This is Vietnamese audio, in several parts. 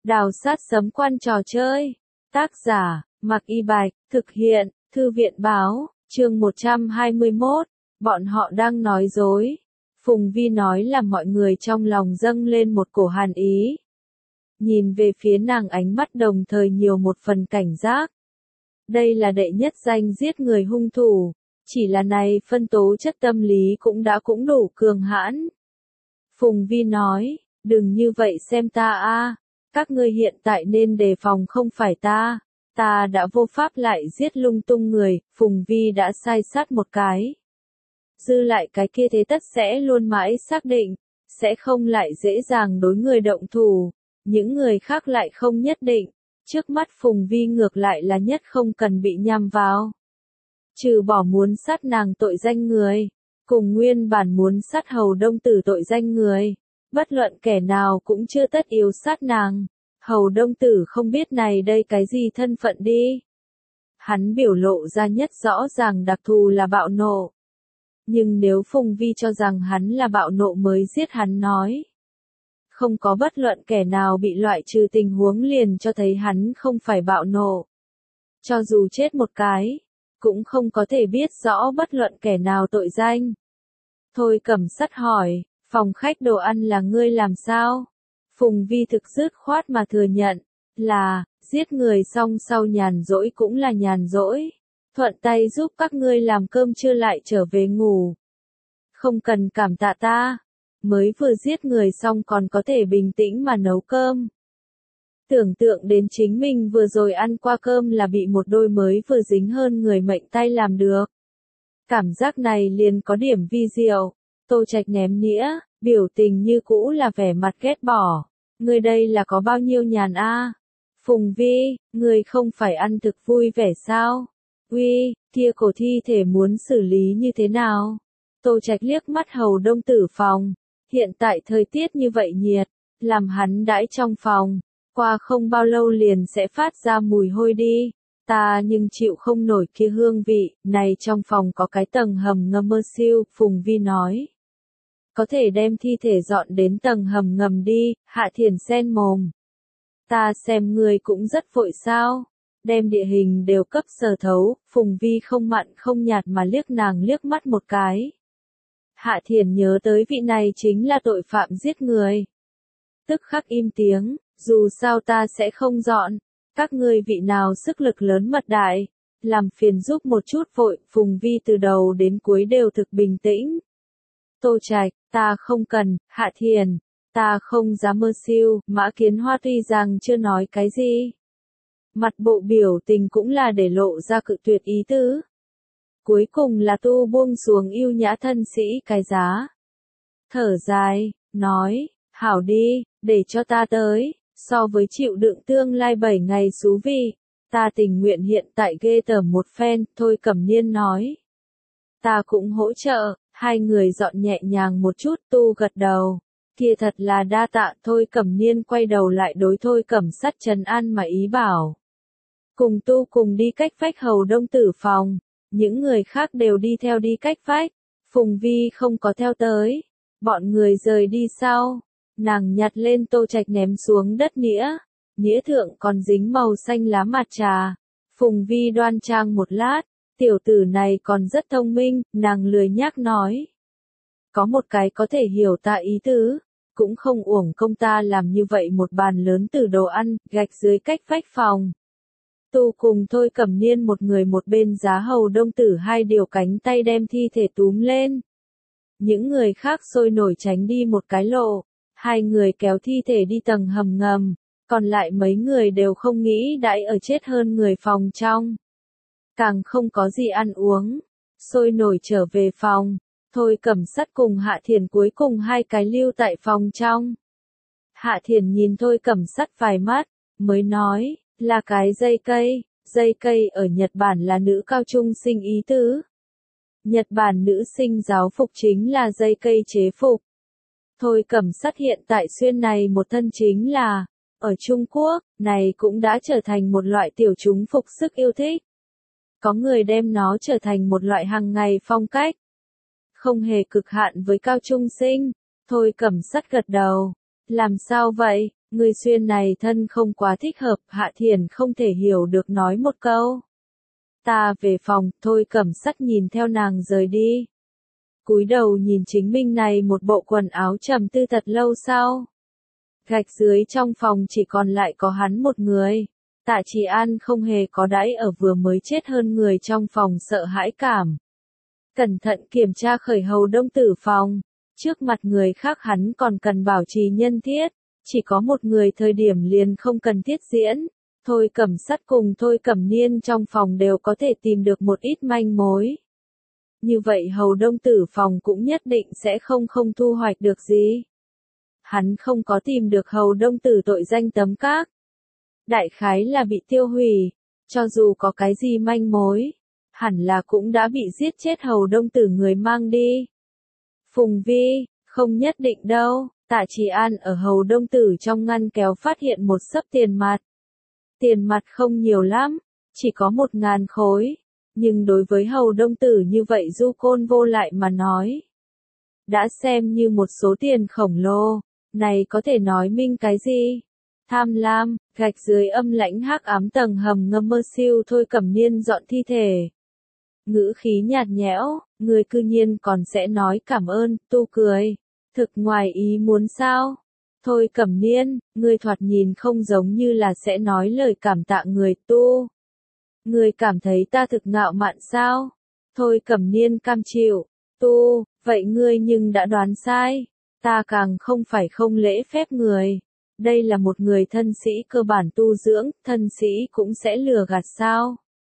Đào sát sấm quan trò chơi. Tác giả, Mạc Y Bạch, thực hiện, Thư viện Báo, chương 121. Bọn họ đang nói dối. Phùng Vi nói làm mọi người trong lòng dâng lên một cổ hàn ý. Nhìn về phía nàng ánh mắt đồng thời nhiều một phần cảnh giác. Đây là đệ nhất danh giết người hung thủ. Chỉ là này phân tố chất tâm lý cũng đủ cường hãn. Phùng Vi nói, đừng như vậy xem ta a. Các ngươi hiện tại nên đề phòng không phải ta. Ta đã vô pháp lại giết lung tung người, Phùng Vi đã sai sát một cái. Dư lại cái kia thế tất sẽ luôn mãi xác định, sẽ không lại dễ dàng đối người động thủ. Những người khác lại không nhất định. Trước mắt Phùng Vi ngược lại là nhất không cần bị nhằm vào. Trừ bỏ muốn sát nàng tội danh người, cùng nguyên bản muốn sát Hầu Đông Tử tội danh người, bất luận kẻ nào cũng chưa tất yếu sát nàng. Hầu Đông Tử không biết này đây cái gì thân phận đi. Hắn biểu lộ ra nhất rõ ràng đặc thù là bạo nộ. Nhưng nếu Phùng Vi cho rằng hắn là bạo nộ mới giết hắn nói. Không có bất luận kẻ nào bị loại trừ tình huống liền cho thấy hắn không phải bạo nộ. Cho dù chết một cái, cũng không có thể biết rõ bất luận kẻ nào tội danh. Thôi Cẩm Sắt hỏi, phòng khách đồ ăn là ngươi làm sao? Phùng Vi thực dứt khoát mà thừa nhận, là, giết người xong sau nhàn rỗi cũng là nhàn rỗi. Thuận tay giúp các ngươi làm cơm trưa lại trở về ngủ. Không cần cảm tạ ta. Mới vừa giết người xong còn có thể bình tĩnh mà nấu cơm. Tưởng tượng đến chính mình vừa rồi ăn qua cơm là bị một đôi mới vừa dính hơn người mệnh tay làm được. Cảm giác này liền có điểm vi diệu. Tô Trạch ném nĩa, biểu tình như cũ là vẻ mặt ghét bỏ. Người đây là có bao nhiêu nhàn a? Phùng Vi, người không phải ăn thực vui vẻ sao? Uy, kia cổ thi thể muốn xử lý như thế nào? Tô Trạch liếc mắt Hầu Đông Tử phòng. Hiện tại thời tiết như vậy nhiệt, làm hắn đãi trong phòng, qua không bao lâu liền sẽ phát ra mùi hôi đi. Ta nhưng chịu không nổi kia hương vị, này trong phòng có cái tầng hầm ngầm mơ siêu, Phùng Vi nói. Có thể đem thi thể dọn đến tầng hầm ngầm đi, Hạ Thiền sen mồm. Ta xem người cũng rất vội sao, đem địa hình đều cấp sờ thấu, Phùng Vi không mặn không nhạt mà liếc nàng liếc mắt một cái. Hạ Thiền nhớ tới vị này chính là tội phạm giết người. Tức khắc im tiếng, dù sao ta sẽ không dọn, các ngươi vị nào sức lực lớn mật đại, làm phiền giúp một chút vội, Phùng Vi từ đầu đến cuối đều thực bình tĩnh. Tô Trạch, ta không cần, Hạ Thiền, ta không dám mơ siêu, Mã Kiến Hoa tuy rằng chưa nói cái gì. Mặt bộ biểu tình cũng là để lộ ra cự tuyệt ý tứ. Cuối cùng là tu buông xuống yêu nhã thân sĩ cái giá. Thở dài, nói, hảo đi, để cho ta tới, so với chịu đựng tương lai 7 ngày xú vị, ta tình nguyện hiện tại ghê tởm một phen, Thôi Cẩm Niên nói. Ta cũng hỗ trợ, hai người dọn nhẹ nhàng một chút, tu gật đầu. Kia thật là đa tạ, Thôi Cẩm Niên quay đầu lại đối Thôi Cẩm Sắt trấn an mà ý bảo. Cùng tu cùng đi cách vách Hầu Đông Tử phòng. Những người khác đều đi theo đi cách vách, Phùng Vi không có theo tới, bọn người rời đi sau, nàng nhặt lên Tô Trạch ném xuống đất nĩa thượng còn dính màu xanh lá mặt trà, Phùng Vi đoan trang một lát, tiểu tử này còn rất thông minh, nàng lười nhác nói. Có một cái có thể hiểu ta ý tứ, cũng không uổng công ta làm như vậy một bàn lớn từ đồ ăn, gạch dưới cách vách phòng. Tu cùng Thôi Cẩm Niên một người một bên giá Hầu Đông Tử hai điều cánh tay đem thi thể túm lên. Những người khác sôi nổi tránh đi một cái lộ, hai người kéo thi thể đi tầng hầm ngầm, còn lại mấy người đều không nghĩ đãi ở chết hơn người phòng trong. Càng không có gì ăn uống, sôi nổi trở về phòng, Thôi Cẩm Sắt cùng Hạ Thiền cuối cùng hai cái lưu tại phòng trong. Hạ Thiền nhìn Thôi Cẩm Sắt vài mắt, mới nói. Là cái dây cây ở Nhật Bản là nữ cao trung sinh ý tứ. Nhật Bản nữ sinh giáo phục chính là dây cây chế phục. Thôi Cẩm Sắt hiện tại xuyên này một thân chính là, ở Trung Quốc, này cũng đã trở thành một loại tiểu chúng phục sức yêu thích. Có người đem nó trở thành một loại hàng ngày phong cách. Không hề cực hạn với cao trung sinh, Thôi Cẩm Sắt gật đầu. Làm sao vậy, Người xuyên này thân không quá thích hợp, Hạ Thiền không thể hiểu được nói một câu. Ta về phòng, Thôi Cẩm Sắt nhìn theo nàng rời đi. Cúi đầu nhìn chính mình này một bộ quần áo trầm tư thật lâu sau. Gạch dưới trong phòng chỉ còn lại có hắn một người. Tạ Trì An không hề có đãi ở vừa mới chết hơn người trong phòng sợ hãi cảm. Cẩn thận kiểm tra khởi hầu đông tử phòng. Trước mặt người khác hắn còn cần bảo trì nhân thiết. Chỉ có một người thời điểm liền không cần thiết diễn. Thôi Cẩm Sắt cùng Thôi Cẩm Niên trong phòng đều có thể tìm được một ít manh mối. Như vậy hầu đông tử phòng cũng nhất định sẽ không thu hoạch được gì. Hắn không có tìm được hầu đông tử tội danh tấm các. Đại khái là bị tiêu hủy, cho dù có cái gì manh mối, hẳn là cũng đã bị giết chết hầu đông tử người mang đi. Phùng Vi, không nhất định đâu, Tạ Trì An ở hầu đông tử trong ngăn kéo phát hiện một xấp tiền mặt. Tiền mặt không nhiều lắm, chỉ có 1.000 khối, nhưng đối với hầu đông tử như vậy du côn vô lại mà nói. Đã xem như một số tiền khổng lồ, này có thể nói minh cái gì? Tham lam, gạch dưới âm lãnh hắc ám tầng hầm ngầm mơ siêu Thôi Cẩm Niên dọn thi thể. Ngữ khí nhạt nhẽo, người cư nhiên còn sẽ nói cảm ơn, tu cười. Thực ngoài ý muốn sao? Thôi Cẩm Niên, người thoạt nhìn không giống như là sẽ nói lời cảm tạ người tu. Người cảm thấy ta thực ngạo mạn sao? Thôi Cẩm Niên cam chịu, tu, vậy ngươi nhưng đã đoán sai. Ta càng không phải không lễ phép người. Đây là một người thân sĩ cơ bản tu dưỡng, thân sĩ cũng sẽ lừa gạt sao?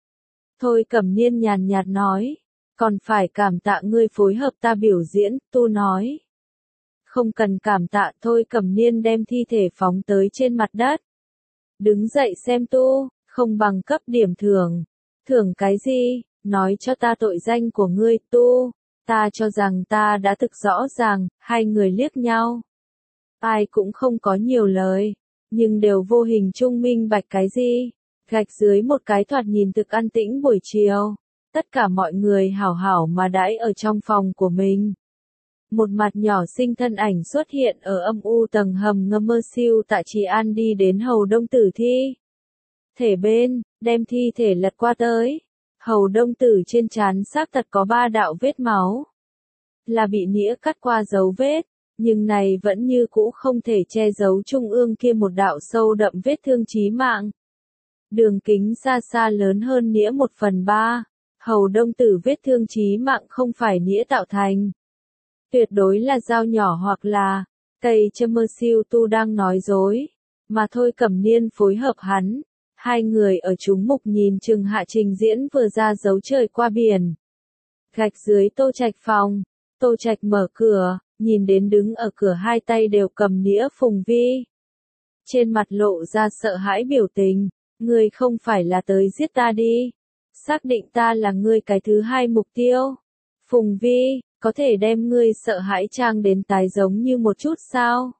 Thôi Cẩm Niên nhàn nhạt nói, còn phải cảm tạ ngươi phối hợp ta biểu diễn, tu nói. Không cần cảm tạ. Thôi Cẩm Niên đem thi thể phóng tới trên mặt đất. Đứng dậy xem tu, không bằng cấp điểm thưởng. Thưởng cái gì? Nói cho ta tội danh của ngươi tu. Ta cho rằng ta đã thực rõ ràng. Hai người liếc nhau. Ai cũng không có nhiều lời, nhưng đều vô hình trung minh bạch cái gì. Gạch dưới một cái thoạt nhìn thực an tĩnh buổi chiều. Tất cả mọi người hảo hảo mà đãi ở trong phòng của mình. Một mặt nhỏ xinh thân ảnh xuất hiện ở âm u tầng hầm ngầm mơ siêu. Tạ Trì An đi đến hầu đông tử thi thể bên, đem thi thể lật qua tới. Hầu đông tử trên trán xác thật có 3 đạo vết máu. Là bị nĩa cắt qua dấu vết, nhưng này vẫn như cũ không thể che giấu trung ương kia một đạo sâu đậm vết thương chí mạng. Đường kính xa xa lớn hơn nĩa 1/3. Hầu đông tử vết thương chí mạng không phải nĩa tạo thành. Tuyệt đối là dao nhỏ hoặc là cây châm mơ siêu tu đang nói dối. Mà Thôi Cẩm Niên phối hợp hắn. Hai người ở chúng mục nhìn chừng hạ trình diễn vừa ra dấu trời qua biển. Gạch dưới Tô Trạch phòng. Tô Trạch mở cửa, nhìn đến đứng ở cửa hai tay đều cầm nĩa Phùng Vi. Trên mặt lộ ra sợ hãi biểu tình. Ngươi không phải là tới giết ta đi. Xác định ta là ngươi cái thứ hai mục tiêu. Phùng Vi, có thể đem ngươi sợ hãi trang đến tái giống như một chút sao?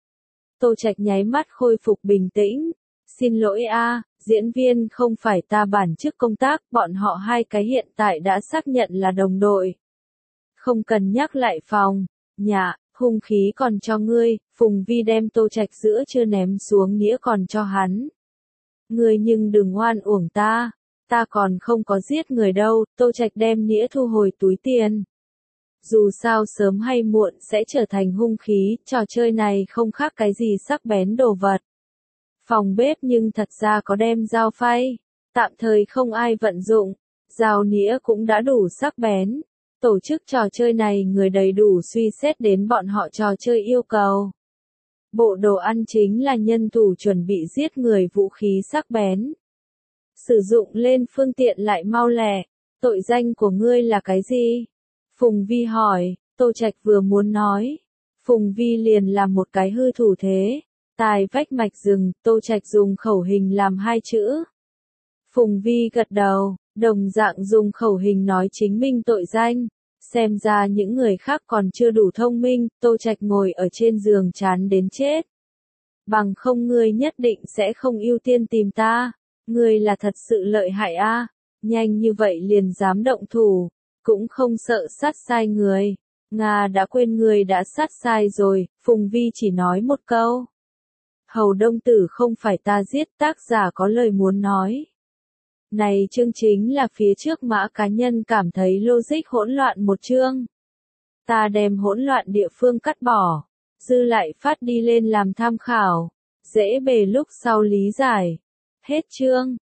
Tô Trạch nháy mắt khôi phục bình tĩnh. Xin lỗi a, diễn viên không phải ta bản chức công tác, bọn họ hai cái hiện tại đã xác nhận là đồng đội. Không cần nhắc lại phòng, nhà, hung khí còn cho ngươi. Phùng Vi đem Tô Trạch giữa chưa ném xuống nghĩa còn cho hắn. Ngươi nhưng đừng oan uổng ta còn không có giết người đâu. Tô Trạch đem nĩa thu hồi túi tiền. Dù sao sớm hay muộn sẽ trở thành hung khí, trò chơi này không khác cái gì sắc bén đồ vật. Phòng bếp nhưng thật ra có đem dao phay, tạm thời không ai vận dụng, dao nĩa cũng đã đủ sắc bén. Tổ chức trò chơi này người đầy đủ suy xét đến bọn họ trò chơi yêu cầu. Bộ đồ ăn chính là nhân thủ chuẩn bị giết người vũ khí sắc bén. Sử dụng lên phương tiện lại mau lẹ. Tội danh của ngươi là cái gì? Phùng Vi hỏi. Tô Trạch vừa muốn nói. Phùng Vi liền làm một cái hư thủ thế. Tài vách mạch rừng. Tô Trạch dùng khẩu hình làm 2 chữ. Phùng Vi gật đầu, đồng dạng dùng khẩu hình nói chính minh tội danh. Xem ra những người khác còn chưa đủ thông minh. Tô Trạch ngồi ở trên giường chán đến chết. Bằng không ngươi nhất định sẽ không ưu tiên tìm ta. Ngươi là thật sự lợi hại a, nhanh như vậy liền dám động thủ, cũng không sợ sát sai người. Nga đã quên ngươi đã sát sai rồi. Phùng Vi chỉ nói một câu. Hầu Đông Tử không phải ta giết, tác giả có lời muốn nói. Này chương chính là phía trước mã cá nhân cảm thấy logic hỗn loạn một chương. Ta đem hỗn loạn địa phương cắt bỏ, dư lại phát đi lên làm tham khảo, dễ bề lúc sau lý giải. Hết chương.